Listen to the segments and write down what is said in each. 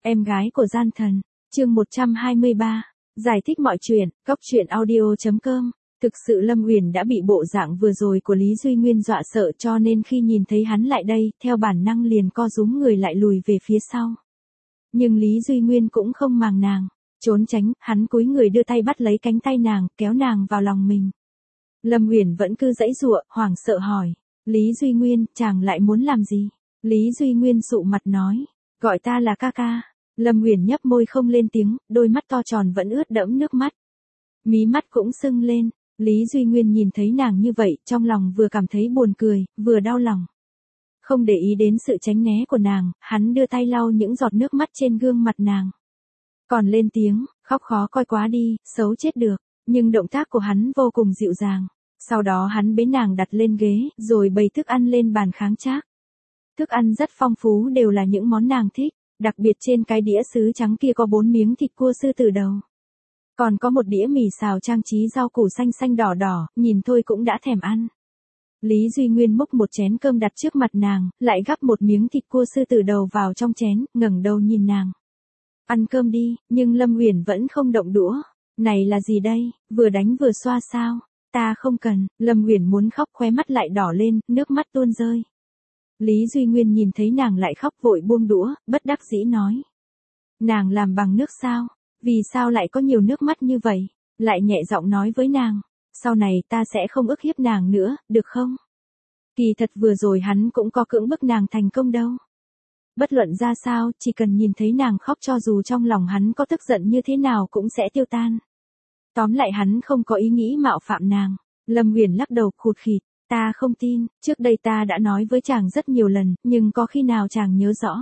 Em gái của gian thần, chương 123, giải thích mọi chuyện, góc truyện audio.com. Thực sự Lâm Uyển đã bị bộ dạng vừa rồi của Lý Duy Nguyên dọa sợ cho nên khi nhìn thấy hắn lại đây, theo bản năng liền co rúm người lại lùi về phía sau. Nhưng Lý Duy Nguyên cũng không màng nàng, trốn tránh, hắn cúi người đưa tay bắt lấy cánh tay nàng, kéo nàng vào lòng mình. Lâm Uyển vẫn cứ giãy giụa, hoảng sợ hỏi, Lý Duy Nguyên, chàng lại muốn làm gì? Lý Duy Nguyên sụ mặt nói, gọi ta là ca ca. Lâm Uyển nhấp môi không lên tiếng, đôi mắt to tròn vẫn ướt đẫm nước mắt. Mí mắt cũng sưng lên, Lý Duy Nguyên nhìn thấy nàng như vậy, trong lòng vừa cảm thấy buồn cười, vừa đau lòng. Không để ý đến sự tránh né của nàng, hắn đưa tay lau những giọt nước mắt trên gương mặt nàng. Còn lên tiếng, khóc khó coi quá đi, xấu chết được, nhưng động tác của hắn vô cùng dịu dàng. Sau đó hắn bế nàng đặt lên ghế, rồi bày thức ăn lên bàn kháng trác. Thức ăn rất phong phú đều là những món nàng thích, đặc biệt trên cái đĩa sứ trắng kia có 4 miếng thịt cua sư tử đầu. Còn có một đĩa mì xào trang trí rau củ xanh xanh đỏ đỏ, nhìn thôi cũng đã thèm ăn. Lý Duy Nguyên múc một chén cơm đặt trước mặt nàng, lại gắp một miếng thịt cua sư tử đầu vào trong chén, ngẩng đầu nhìn nàng. Ăn cơm đi, nhưng Lâm Uyển vẫn không động đũa. Này là gì đây, vừa đánh vừa xoa sao? Ta không cần, Lâm Uyển muốn khóc khóe mắt lại đỏ lên, nước mắt tuôn rơi. Lý Duy Nguyên nhìn thấy nàng lại khóc vội buông đũa, bất đắc dĩ nói. Nàng làm bằng nước sao? Vì sao lại có nhiều nước mắt như vậy? Lại nhẹ giọng nói với nàng. Sau này ta sẽ không ức hiếp nàng nữa, được không? Kỳ thật vừa rồi hắn cũng có cưỡng bức nàng thành công đâu. Bất luận ra sao, chỉ cần nhìn thấy nàng khóc cho dù trong lòng hắn có tức giận như thế nào cũng sẽ tiêu tan. Tóm lại hắn không có ý nghĩ mạo phạm nàng. Lâm Uyển lắc đầu khụt khịt. Ta không tin, trước đây ta đã nói với chàng rất nhiều lần, nhưng có khi nào chàng nhớ rõ.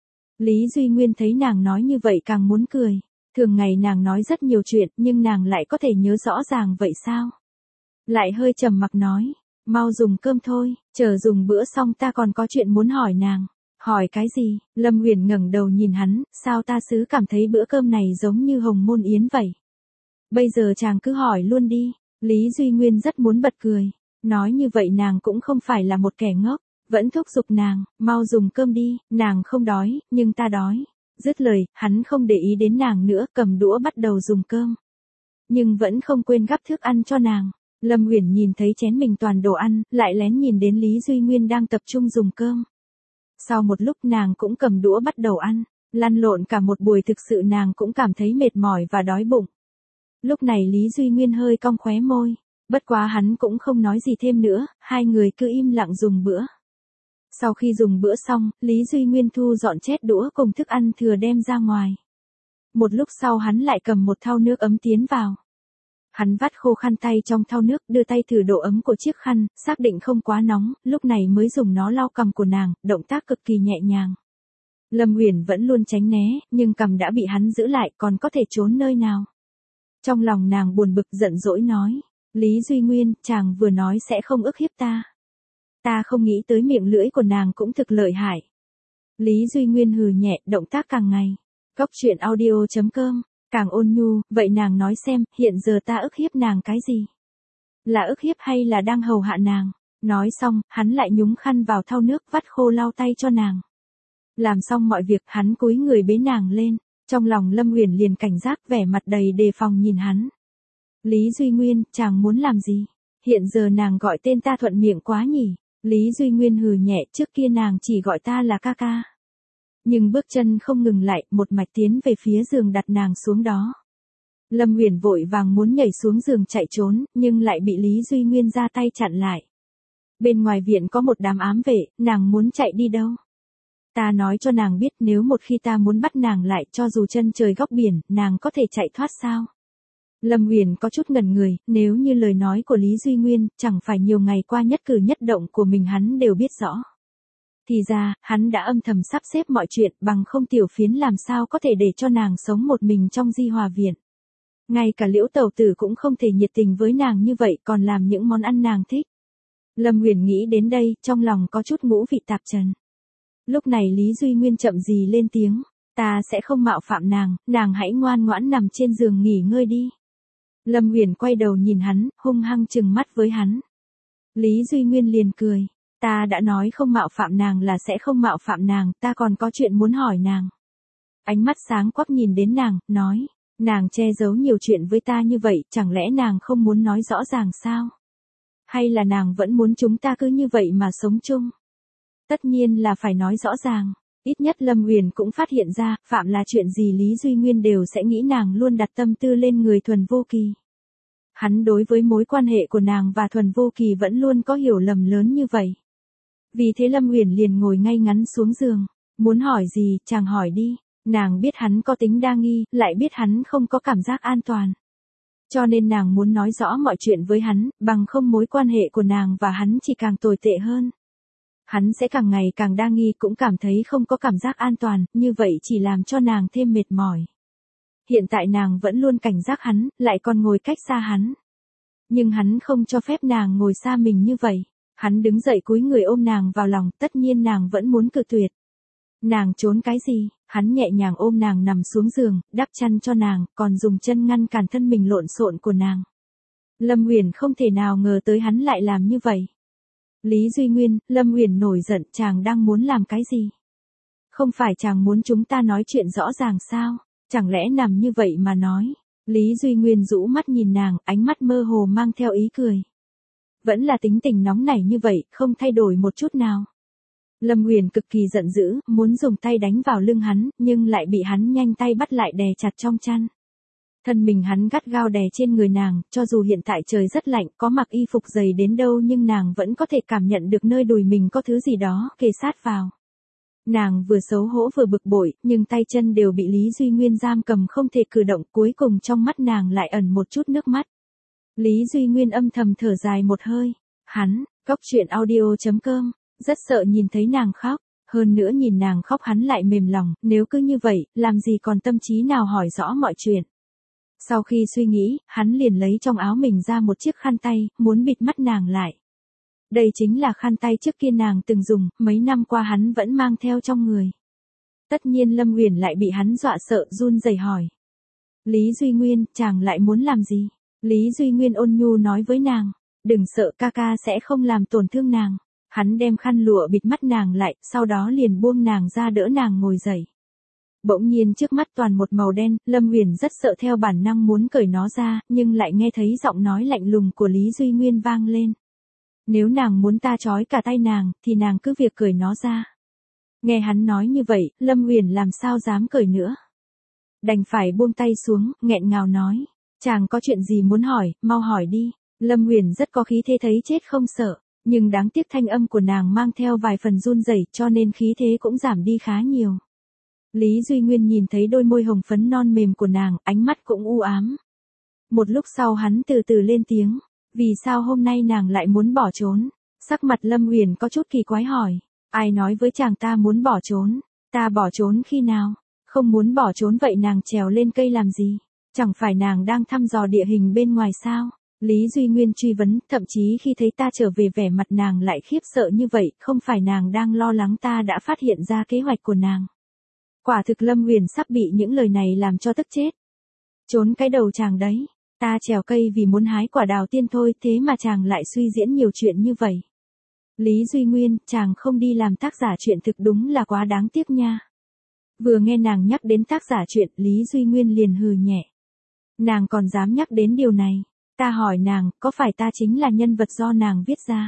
Lý Duy Nguyên thấy nàng nói như vậy càng muốn cười. Thường ngày nàng nói rất nhiều chuyện, nhưng nàng lại có thể nhớ rõ ràng vậy sao? Lại hơi trầm mặc nói, mau dùng cơm thôi, chờ dùng bữa xong ta còn có chuyện muốn hỏi nàng. Hỏi cái gì? Lâm Uyển ngẩng đầu nhìn hắn, sao ta xứ cảm thấy bữa cơm này giống như hồng môn yến vậy? Bây giờ chàng cứ hỏi luôn đi. Lý Duy Nguyên rất muốn bật cười. Nói như vậy nàng cũng không phải là một kẻ ngốc, vẫn thúc giục nàng, mau dùng cơm đi, nàng không đói, nhưng ta đói. Dứt lời, hắn không để ý đến nàng nữa, cầm đũa bắt đầu dùng cơm. Nhưng vẫn không quên gắp thức ăn cho nàng. Lâm Uyển nhìn thấy chén mình toàn đồ ăn, lại lén nhìn đến Lý Duy Nguyên đang tập trung dùng cơm. Sau một lúc nàng cũng cầm đũa bắt đầu ăn, lăn lộn cả một buổi thực sự nàng cũng cảm thấy mệt mỏi và đói bụng. Lúc này Lý Duy Nguyên hơi cong khóe môi. Bất quá hắn cũng không nói gì thêm nữa, hai người cứ im lặng dùng bữa. Sau khi dùng bữa xong, Lý Duy Nguyên thu dọn chét đũa cùng thức ăn thừa đem ra ngoài. Một lúc sau hắn lại cầm một thau nước ấm tiến vào. Hắn vắt khô khăn tay trong thau nước, đưa tay thử độ ấm của chiếc khăn, xác định không quá nóng, lúc này mới dùng nó lau cằm của nàng, động tác cực kỳ nhẹ nhàng. Lâm Uyển vẫn luôn tránh né, nhưng cằm đã bị hắn giữ lại, còn có thể trốn nơi nào. Trong lòng nàng buồn bực giận dỗi nói. Lý Duy Nguyên, chàng vừa nói sẽ không ức hiếp ta. Ta không nghĩ tới miệng lưỡi của nàng cũng thực lợi hại. Lý Duy Nguyên hừ nhẹ, động tác càng ngày. Góc truyện audio.com, càng ôn nhu, vậy nàng nói xem, hiện giờ ta ức hiếp nàng cái gì? Là ức hiếp hay là đang hầu hạ nàng? Nói xong, hắn lại nhúng khăn vào thau nước vắt khô lau tay cho nàng. Làm xong mọi việc, hắn cúi người bế nàng lên. Trong lòng Lâm Uyển liền cảnh giác vẻ mặt đầy đề phòng nhìn hắn. Lý Duy Nguyên, chàng muốn làm gì? Hiện giờ nàng gọi tên ta thuận miệng quá nhỉ? Lý Duy Nguyên hừ nhẹ, trước kia nàng chỉ gọi ta là ca ca. Nhưng bước chân không ngừng lại, một mạch tiến về phía giường đặt nàng xuống đó. Lâm Uyển vội vàng muốn nhảy xuống giường chạy trốn, nhưng lại bị Lý Duy Nguyên ra tay chặn lại. Bên ngoài viện có một đám ám vệ, nàng muốn chạy đi đâu? Ta nói cho nàng biết nếu một khi ta muốn bắt nàng lại cho dù chân trời góc biển, nàng có thể chạy thoát sao? Lâm Uyển có chút ngẩn người, nếu như lời nói của Lý Duy Nguyên, chẳng phải nhiều ngày qua nhất cử nhất động của mình hắn đều biết rõ. Thì ra, hắn đã âm thầm sắp xếp mọi chuyện, bằng không Tiểu Phiến làm sao có thể để cho nàng sống một mình trong Di Hòa Viện. Ngay cả Liễu Tẩu Tử cũng không thể nhiệt tình với nàng như vậy, còn làm những món ăn nàng thích. Lâm Uyển nghĩ đến đây, trong lòng có chút ngũ vị tạp trần. Lúc này Lý Duy Nguyên chậm gì lên tiếng, ta sẽ không mạo phạm nàng hãy ngoan ngoãn nằm trên giường nghỉ ngơi đi. Lâm Uyển quay đầu nhìn hắn, hung hăng trừng mắt với hắn. Lý Duy Nguyên liền cười, ta đã nói không mạo phạm nàng là sẽ không mạo phạm nàng, ta còn có chuyện muốn hỏi nàng. Ánh mắt sáng quắc nhìn đến nàng, nói, nàng che giấu nhiều chuyện với ta như vậy, chẳng lẽ nàng không muốn nói rõ ràng sao? Hay là nàng vẫn muốn chúng ta cứ như vậy mà sống chung? Tất nhiên là phải nói rõ ràng. Ít nhất Lâm Uyển cũng phát hiện ra, phạm là chuyện gì Lý Duy Nguyên đều sẽ nghĩ nàng luôn đặt tâm tư lên người Thuần Vô Kỳ. Hắn đối với mối quan hệ của nàng và Thuần Vô Kỳ vẫn luôn có hiểu lầm lớn như vậy. Vì thế Lâm Uyển liền ngồi ngay ngắn xuống giường. Muốn hỏi gì, chàng hỏi đi. Nàng biết hắn có tính đa nghi, lại biết hắn không có cảm giác an toàn. Cho nên nàng muốn nói rõ mọi chuyện với hắn, bằng không mối quan hệ của nàng và hắn chỉ càng tồi tệ hơn. Hắn sẽ càng ngày càng đa nghi, cũng cảm thấy không có cảm giác an toàn, như vậy chỉ làm cho nàng thêm mệt mỏi. Hiện tại nàng vẫn luôn cảnh giác hắn, lại còn ngồi cách xa hắn. Nhưng hắn không cho phép nàng ngồi xa mình như vậy. Hắn đứng dậy cúi người ôm nàng vào lòng, tất nhiên nàng vẫn muốn cự tuyệt. Nàng trốn cái gì? Hắn nhẹ nhàng ôm nàng nằm xuống giường, đắp chăn cho nàng, còn dùng chân ngăn cản thân mình lộn xộn của nàng. Lâm Uyển không thể nào ngờ tới hắn lại làm như vậy. Lý Duy Nguyên, Lâm Uyển nổi giận, chàng đang muốn làm cái gì? Không phải chàng muốn chúng ta nói chuyện rõ ràng sao? Chẳng lẽ nằm như vậy mà nói? Lý Duy Nguyên rũ mắt nhìn nàng, ánh mắt mơ hồ mang theo ý cười. Vẫn là tính tình nóng nảy như vậy, không thay đổi một chút nào. Lâm Uyển cực kỳ giận dữ, muốn dùng tay đánh vào lưng hắn, nhưng lại bị hắn nhanh tay bắt lại đè chặt trong chăn. Thân mình hắn gắt gao đè trên người nàng, cho dù hiện tại trời rất lạnh, có mặc y phục dày đến đâu nhưng nàng vẫn có thể cảm nhận được nơi đùi mình có thứ gì đó kề sát vào. Nàng vừa xấu hổ vừa bực bội, nhưng tay chân đều bị Lý Duy Nguyên giam cầm không thể cử động, cuối cùng trong mắt nàng lại ẩn một chút nước mắt. Lý Duy Nguyên âm thầm thở dài một hơi. Hắn, coctruyện.audio.com, rất sợ nhìn thấy nàng khóc. Hơn nữa nhìn nàng khóc hắn lại mềm lòng, nếu cứ như vậy, làm gì còn tâm trí nào hỏi rõ mọi chuyện. Sau khi suy nghĩ, hắn liền lấy trong áo mình ra một chiếc khăn tay, muốn bịt mắt nàng lại. Đây chính là khăn tay trước kia nàng từng dùng, mấy năm qua hắn vẫn mang theo trong người. Tất nhiên Lâm Uyển lại bị hắn dọa sợ, run rẩy hỏi. Lý Duy Nguyên, chàng lại muốn làm gì? Lý Duy Nguyên ôn nhu nói với nàng, đừng sợ, ca ca sẽ không làm tổn thương nàng. Hắn đem khăn lụa bịt mắt nàng lại, sau đó liền buông nàng ra đỡ nàng ngồi dậy. Bỗng nhiên trước mắt toàn một màu đen, Lâm Uyển rất sợ theo bản năng muốn cởi nó ra, nhưng lại nghe thấy giọng nói lạnh lùng của Lý Duy Nguyên vang lên. Nếu nàng muốn ta trói cả tay nàng, thì nàng cứ việc cởi nó ra. Nghe hắn nói như vậy, Lâm Uyển làm sao dám cởi nữa. Đành phải buông tay xuống, nghẹn ngào nói. Chàng có chuyện gì muốn hỏi, mau hỏi đi. Lâm Uyển rất có khí thế thấy chết không sợ, nhưng đáng tiếc thanh âm của nàng mang theo vài phần run rẩy, cho nên khí thế cũng giảm đi khá nhiều. Lý Duy Nguyên nhìn thấy đôi môi hồng phấn non mềm của nàng, ánh mắt cũng u ám. Một lúc sau hắn từ từ lên tiếng, vì sao hôm nay nàng lại muốn bỏ trốn? Sắc mặt Lâm Uyển có chút kỳ quái hỏi, ai nói với chàng ta muốn bỏ trốn? Ta bỏ trốn khi nào? Không muốn bỏ trốn vậy nàng trèo lên cây làm gì? Chẳng phải nàng đang thăm dò địa hình bên ngoài sao? Lý Duy Nguyên truy vấn, thậm chí khi thấy ta trở về vẻ mặt nàng lại khiếp sợ như vậy, không phải nàng đang lo lắng ta đã phát hiện ra kế hoạch của nàng. Quả thực Lâm Uyển sắp bị những lời này làm cho tức chết. Trốn cái đầu chàng đấy, ta trèo cây vì muốn hái quả đào tiên thôi, thế mà chàng lại suy diễn nhiều chuyện như vậy. Lý Duy Nguyên, chàng không đi làm tác giả truyện thực đúng là quá đáng tiếc nha. Vừa nghe nàng nhắc đến tác giả truyện, Lý Duy Nguyên liền hừ nhẹ. Nàng còn dám nhắc đến điều này. Ta hỏi nàng, có phải ta chính là nhân vật do nàng viết ra?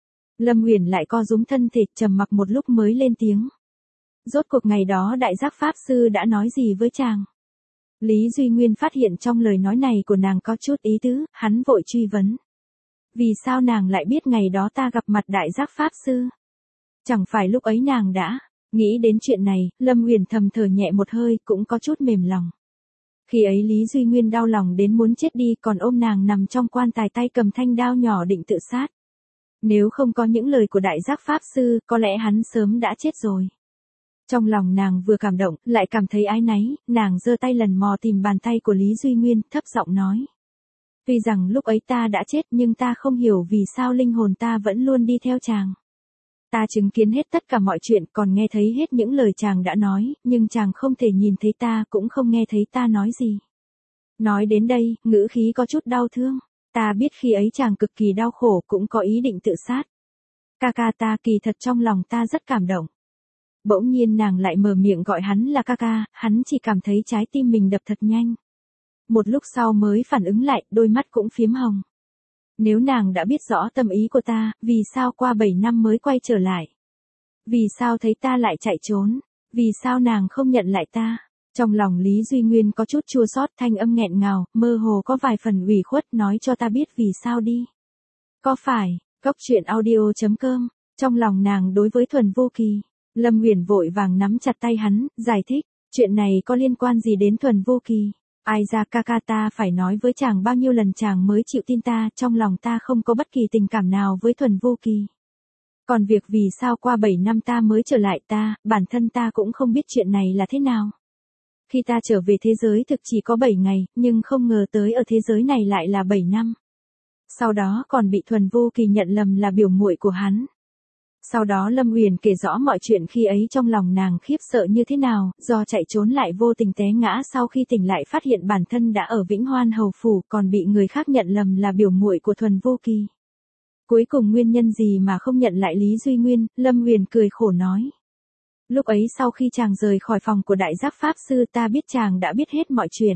Lâm Uyển lại co rúm thân thể, trầm mặc một lúc mới lên tiếng. Rốt cuộc ngày đó đại giác pháp sư đã nói gì với chàng? Lý Duy Nguyên phát hiện trong lời nói này của nàng có chút ý tứ, hắn vội truy vấn. Vì sao nàng lại biết ngày đó ta gặp mặt đại giác pháp sư? Chẳng phải lúc ấy nàng đã nghĩ đến chuyện này, Lâm Uyển thầm thở nhẹ một hơi, cũng có chút mềm lòng. Khi ấy Lý Duy Nguyên đau lòng đến muốn chết đi, còn ôm nàng nằm trong quan tài tay cầm thanh đao nhỏ định tự sát. Nếu không có những lời của đại giác pháp sư, có lẽ hắn sớm đã chết rồi. Trong lòng nàng vừa cảm động, lại cảm thấy áy náy, nàng giơ tay lần mò tìm bàn tay của Lý Duy Nguyên, thấp giọng nói. Tuy rằng lúc ấy ta đã chết nhưng ta không hiểu vì sao linh hồn ta vẫn luôn đi theo chàng. Ta chứng kiến hết tất cả mọi chuyện, còn nghe thấy hết những lời chàng đã nói, nhưng chàng không thể nhìn thấy ta, cũng không nghe thấy ta nói gì. Nói đến đây, ngữ khí có chút đau thương. Ta biết khi ấy chàng cực kỳ đau khổ, cũng có ý định tự sát. Ca ca, ta kỳ thật trong lòng ta rất cảm động. Bỗng nhiên nàng lại mở miệng gọi hắn là ca ca, hắn chỉ cảm thấy trái tim mình đập thật nhanh. Một lúc sau mới phản ứng lại, đôi mắt cũng phiếm hồng. Nếu nàng đã biết rõ tâm ý của ta, vì sao qua 7 năm mới quay trở lại? Vì sao thấy ta lại chạy trốn? Vì sao nàng không nhận lại ta? Trong lòng Lý Duy Nguyên có chút chua xót, thanh âm nghẹn ngào, mơ hồ có vài phần ủy khuất, nói cho ta biết vì sao đi. Có phải, Cốc truyện audio.com, trong lòng nàng đối với Thuần Vô Kỳ. Lâm Uyển vội vàng nắm chặt tay hắn, giải thích, chuyện này có liên quan gì đến Thuần Vô Kỳ? Ai ra ca ca, ta phải nói với chàng bao nhiêu lần chàng mới chịu tin ta, trong lòng ta không có bất kỳ tình cảm nào với Thuần Vô Kỳ. Còn việc vì sao qua 7 năm ta mới trở lại, bản thân ta cũng không biết chuyện này là thế nào. Khi ta trở về thế giới thực chỉ có 7 ngày, nhưng không ngờ tới ở thế giới này lại là 7 năm. Sau đó còn bị Thuần Vô Kỳ nhận lầm là biểu muội của hắn. Sau đó Lâm Uyển kể rõ mọi chuyện khi ấy, trong lòng nàng khiếp sợ như thế nào, do chạy trốn lại vô tình té ngã, sau khi tỉnh lại phát hiện bản thân đã ở Vĩnh Hoan Hầu Phủ, còn bị người khác nhận lầm là biểu muội của Thuần Vô Kỳ. Cuối cùng nguyên nhân gì mà không nhận lại Lý Duy Nguyên? Lâm Uyển cười khổ nói. Lúc ấy sau khi chàng rời khỏi phòng của Đại Giác Pháp Sư, ta biết chàng đã biết hết mọi chuyện.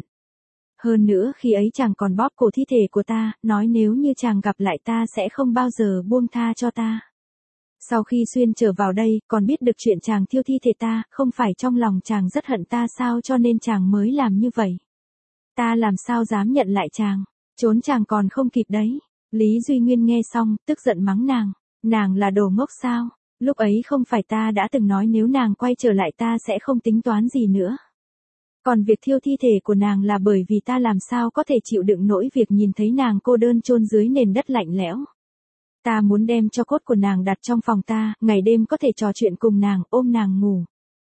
Hơn nữa khi ấy chàng còn bóp cổ thi thể của ta, nói nếu như chàng gặp lại ta sẽ không bao giờ buông tha cho ta. Sau khi xuyên trở vào đây, còn biết được chuyện chàng thiêu thi thể ta, không phải trong lòng chàng rất hận ta sao, cho nên chàng mới làm như vậy. Ta làm sao dám nhận lại chàng, trốn chàng còn không kịp đấy. Lý Duy Nguyên nghe xong, tức giận mắng nàng là đồ ngốc sao? Lúc ấy không phải ta đã từng nói nếu nàng quay trở lại ta sẽ không tính toán gì nữa. Còn việc thiêu thi thể của nàng là bởi vì ta làm sao có thể chịu đựng nổi việc nhìn thấy nàng cô đơn chôn dưới nền đất lạnh lẽo. Ta muốn đem tro cốt của nàng đặt trong phòng ta, ngày đêm có thể trò chuyện cùng nàng, ôm nàng ngủ.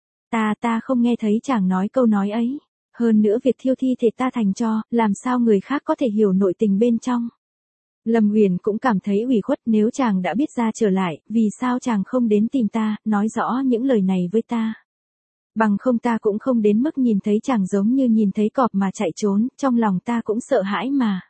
Ta không nghe thấy chàng nói câu nói ấy. Hơn nữa việc thiêu thi thể ta thành tro, làm sao người khác có thể hiểu nội tình bên trong. Lâm Uyển cũng cảm thấy ủy khuất, nếu chàng đã biết ra trở lại, vì sao chàng không đến tìm ta, nói rõ những lời này với ta. Bằng không ta cũng không đến mức nhìn thấy chàng giống như nhìn thấy cọp mà chạy trốn, trong lòng ta cũng sợ hãi mà.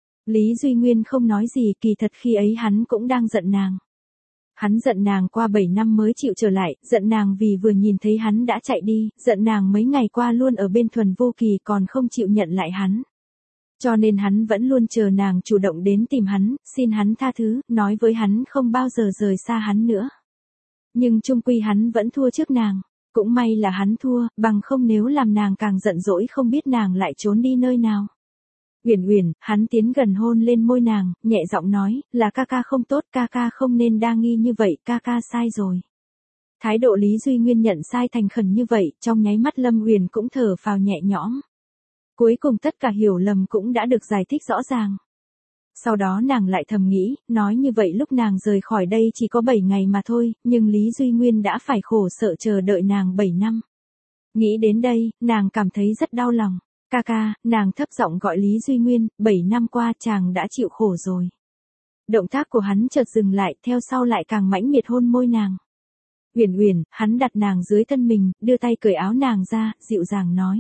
Lý Duy Nguyên không nói gì, kỳ thật khi ấy hắn cũng đang giận nàng. Hắn giận nàng qua 7 năm mới chịu trở lại, giận nàng vì vừa nhìn thấy hắn đã chạy đi, giận nàng mấy ngày qua luôn ở bên Thuần Vô Kỳ còn không chịu nhận lại hắn. Cho nên hắn vẫn luôn chờ nàng chủ động đến tìm hắn, xin hắn tha thứ, nói với hắn không bao giờ rời xa hắn nữa. Nhưng chung quy hắn vẫn thua trước nàng. Cũng may là hắn thua, bằng không nếu làm nàng càng giận dỗi không biết nàng lại trốn đi nơi nào. Uyển, hắn tiến gần hôn lên môi nàng, nhẹ giọng nói, là ca ca không tốt, ca ca không nên đa nghi như vậy, ca ca sai rồi. Thái độ Lý Duy Nguyên nhận sai thành khẩn như vậy, trong nháy mắt Lâm Uyển cũng thở phào nhẹ nhõm. Cuối cùng tất cả hiểu lầm cũng đã được giải thích rõ ràng. Sau đó nàng lại thầm nghĩ, nói như vậy lúc nàng rời khỏi đây chỉ có 7 ngày mà thôi, nhưng Lý Duy Nguyên đã phải khổ sợ chờ đợi nàng 7 năm. Nghĩ đến đây, nàng cảm thấy rất đau lòng. Ca ca, nàng thấp giọng gọi Lý Duy Nguyên, 7 năm qua chàng đã chịu khổ rồi. Động tác của hắn chợt dừng lại, theo sau lại càng mãnh liệt hôn môi nàng. Uyển, hắn đặt nàng dưới thân mình, đưa tay cởi áo nàng ra, dịu dàng nói.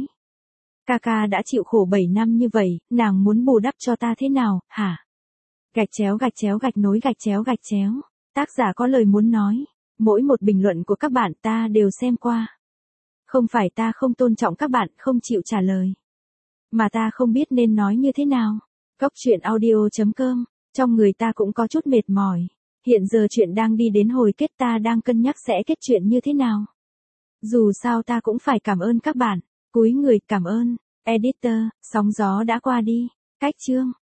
Ca ca đã chịu khổ 7 năm như vậy, nàng muốn bù đắp cho ta thế nào, hả? Gạch chéo gạch nối gạch chéo. Tác giả có lời muốn nói. Mỗi một bình luận của các bạn ta đều xem qua. Không phải ta không tôn trọng các bạn không chịu trả lời. Mà ta không biết nên nói như thế nào. Cốc truyện audio.com, trong người ta cũng có chút mệt mỏi. Hiện giờ chuyện đang đi đến hồi kết, ta đang cân nhắc sẽ kết chuyện như thế nào. Dù sao ta cũng phải cảm ơn các bạn. Cúi người cảm ơn. Editor, sóng gió đã qua đi. Cách chương.